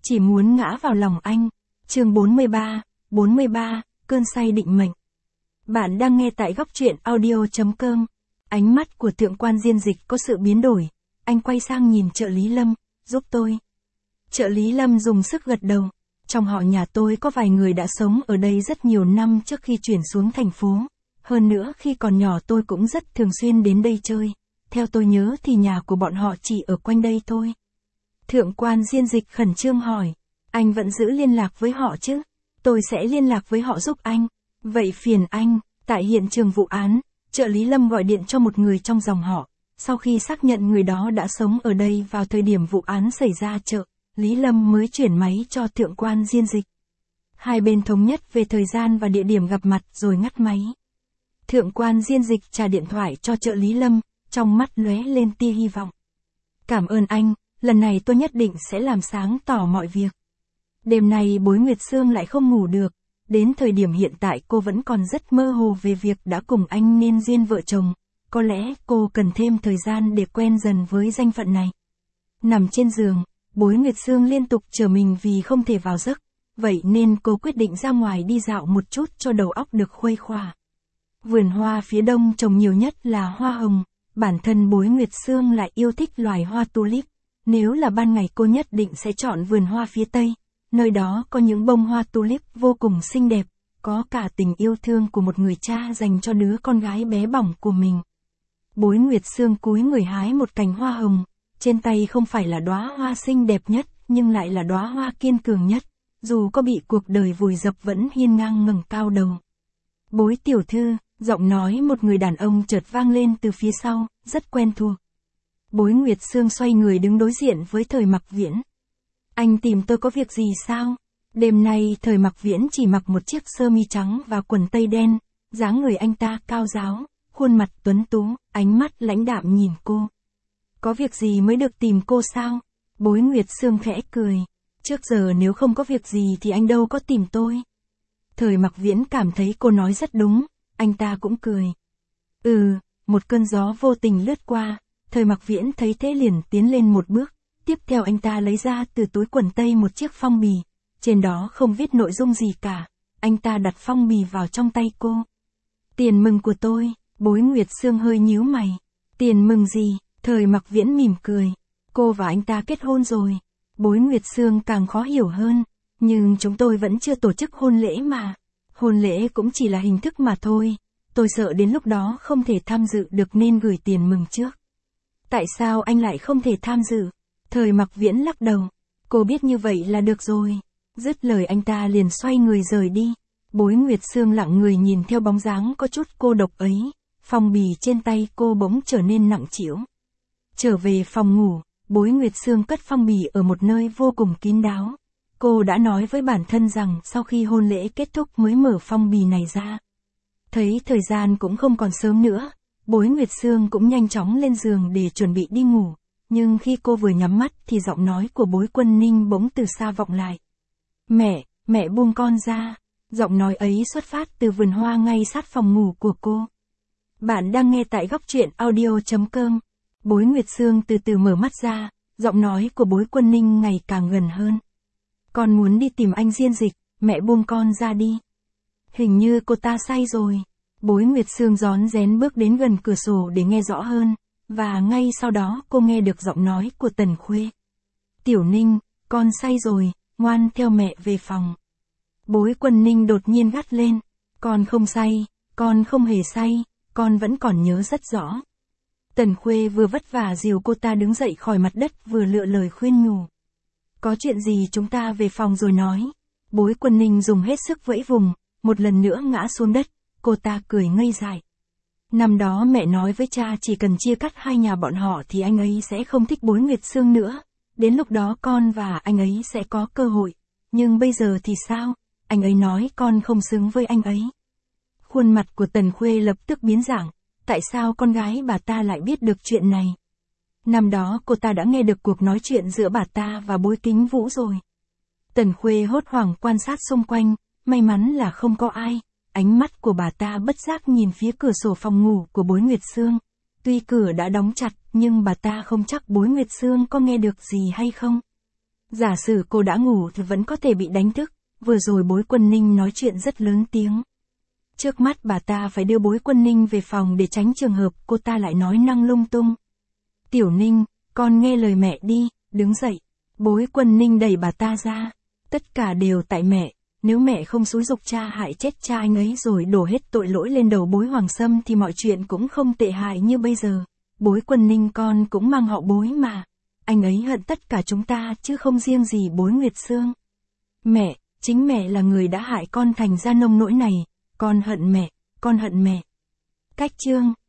chỉ muốn ngã vào lòng anh. Chương 43, cơn say định mệnh. Bạn đang nghe tại góc truyện audio.com. Ánh mắt của thượng quan Diên Dịch có sự biến đổi, anh quay sang nhìn trợ lý Lâm, giúp tôi. Trợ lý Lâm dùng sức gật đầu. Trong họ nhà tôi có vài người đã sống ở đây rất nhiều năm trước khi chuyển xuống thành phố. Hơn nữa khi còn nhỏ tôi cũng rất thường xuyên đến đây chơi. Theo tôi nhớ thì nhà của bọn họ chỉ ở quanh đây thôi. Thượng quan Diên Dịch khẩn trương hỏi. Anh vẫn giữ liên lạc với họ chứ? Tôi sẽ liên lạc với họ giúp anh. Vậy phiền anh. Tại hiện trường vụ án, trợ lý Lâm gọi điện cho một người trong dòng họ. Sau khi xác nhận người đó đã sống ở đây vào thời điểm vụ án xảy ra, trợ lý Lâm mới chuyển máy cho thượng quan Diên Dịch. Hai bên thống nhất về thời gian và địa điểm gặp mặt rồi ngắt máy. Thượng quan Diên Dịch trả điện thoại cho trợ lý Lâm, trong mắt lóe lên tia hy vọng. Cảm ơn anh, lần này tôi nhất định sẽ làm sáng tỏ mọi việc. Đêm nay Bối Nguyệt Sương lại không ngủ được, đến thời điểm hiện tại cô vẫn còn rất mơ hồ về việc đã cùng anh nên duyên vợ chồng, có lẽ cô cần thêm thời gian để quen dần với danh phận này. Nằm trên giường, Bối Nguyệt Sương liên tục chờ mình vì không thể vào giấc, vậy nên cô quyết định ra ngoài đi dạo một chút cho đầu óc được khuây khỏa. Vườn hoa phía đông trồng nhiều nhất là hoa hồng, bản thân Bối Nguyệt Sương lại yêu thích loài hoa tulip, nếu là ban ngày cô nhất định sẽ chọn vườn hoa phía tây. Nơi đó có những bông hoa tulip vô cùng xinh đẹp, có cả tình yêu thương của một người cha dành cho đứa con gái bé bỏng của mình. Bối Nguyệt Sương cúi người hái một cành hoa hồng, trên tay không phải là đóa hoa xinh đẹp nhất, nhưng lại là đóa hoa kiên cường nhất, dù có bị cuộc đời vùi dập vẫn hiên ngang ngẩng cao đầu. Bối tiểu thư, giọng nói một người đàn ông chợt vang lên từ phía sau, rất quen thuộc. Bối Nguyệt Sương xoay người đứng đối diện với Thời Mặc Viễn. Anh tìm tôi có việc gì sao? Đêm nay Thời Mặc Viễn chỉ mặc một chiếc sơ mi trắng và quần tây đen, dáng người anh ta cao ráo, khuôn mặt tuấn tú, ánh mắt lãnh đạm nhìn cô. Có việc gì mới được tìm cô sao? Bối Nguyệt Sương khẽ cười. Trước giờ nếu không có việc gì thì anh đâu có tìm tôi. Thời Mặc Viễn cảm thấy cô nói rất đúng, anh ta cũng cười. Một cơn gió vô tình lướt qua, Thời Mặc Viễn thấy thế liền tiến lên một bước. Tiếp theo anh ta lấy ra từ túi quần tây một chiếc phong bì, trên đó không viết nội dung gì cả, anh ta đặt phong bì vào trong tay cô. Tiền mừng của tôi, Bối Nguyệt Sương hơi nhíu mày. Tiền mừng gì? Thời Mặc Viễn mỉm cười. Cô và anh ta kết hôn rồi. Bối Nguyệt Sương càng khó hiểu hơn, nhưng chúng tôi vẫn chưa tổ chức hôn lễ mà. Hôn lễ cũng chỉ là hình thức mà thôi, tôi sợ đến lúc đó không thể tham dự được nên gửi tiền mừng trước. Tại sao anh lại không thể tham dự? Thời Mặc Viễn lắc đầu. Cô biết như vậy là được rồi. Dứt lời anh ta liền xoay người rời đi. Bối Nguyệt Sương lặng người nhìn theo bóng dáng có chút cô độc ấy. Phong bì trên tay cô bỗng trở nên nặng trĩu. Trở về phòng ngủ, Bối Nguyệt Sương cất phong bì ở một nơi vô cùng kín đáo. Cô đã nói với bản thân rằng sau khi hôn lễ kết thúc mới mở phong bì này ra. Thấy thời gian cũng không còn sớm nữa, Bối Nguyệt Sương cũng nhanh chóng lên giường để chuẩn bị đi ngủ. Nhưng khi cô vừa nhắm mắt thì giọng nói của Bối Quân Ninh bỗng từ xa vọng lại. Mẹ buông con ra. Giọng nói ấy xuất phát từ vườn hoa ngay sát phòng ngủ của cô. Bạn đang nghe tại góc truyện audio.com. Bối Nguyệt Sương từ từ mở mắt ra, giọng nói của Bối Quân Ninh ngày càng gần hơn. Con muốn đi tìm anh Diên Dịch, mẹ buông con ra đi. Hình như cô ta say rồi. Bối Nguyệt Sương rón rén bước đến gần cửa sổ để nghe rõ hơn. Và ngay sau đó cô nghe được giọng nói của Tần Khuê. Tiểu Ninh, con say rồi, ngoan theo mẹ về phòng. Bối Quân Ninh đột nhiên gắt lên. Con không say, con không hề say, con vẫn còn nhớ rất rõ. Tần Khuê vừa vất vả dìu cô ta đứng dậy khỏi mặt đất vừa lựa lời khuyên nhủ. Có chuyện gì chúng ta về phòng rồi nói. Bối Quân Ninh dùng hết sức vẫy vùng, một lần nữa ngã xuống đất, cô ta cười ngây dại. Năm đó mẹ nói với cha chỉ cần chia cắt hai nhà bọn họ thì anh ấy sẽ không thích Bối Nguyệt Sương nữa. Đến lúc đó con và anh ấy sẽ có cơ hội. Nhưng bây giờ thì sao? Anh ấy nói con không xứng với anh ấy. Khuôn mặt của Tần Khuê lập tức biến dạng. Tại sao con gái bà ta lại biết được chuyện này? Năm đó cô ta đã nghe được cuộc nói chuyện giữa bà ta và Bối Kính Vũ rồi. Tần Khuê hốt hoảng quan sát xung quanh, may mắn là không có ai. Ánh mắt của bà ta bất giác nhìn phía cửa sổ phòng ngủ của Bối Nguyệt Sương. Tuy cửa đã đóng chặt, nhưng bà ta không chắc Bối Nguyệt Sương có nghe được gì hay không. Giả sử cô đã ngủ thì vẫn có thể bị đánh thức, vừa rồi bối Quân Ninh nói chuyện rất lớn tiếng. Trước mắt bà ta phải đưa bối Quân Ninh về phòng để tránh trường hợp cô ta lại nói năng lung tung. Tiểu Ninh, con nghe lời mẹ đi, đứng dậy. Bối Quân Ninh đẩy bà ta ra. Tất cả đều tại mẹ, nếu mẹ không xúi giục cha hại chết cha anh ấy rồi đổ hết tội lỗi lên đầu bối Hoàng Sâm thì mọi chuyện cũng không tệ hại như bây giờ. Bối Quân Ninh con cũng mang họ bối mà. Anh ấy hận tất cả chúng ta chứ không riêng gì bối Nguyệt Sương. Mẹ, chính mẹ là người đã hại con thành ra nông nỗi này, con hận mẹ, con hận mẹ. Cách chương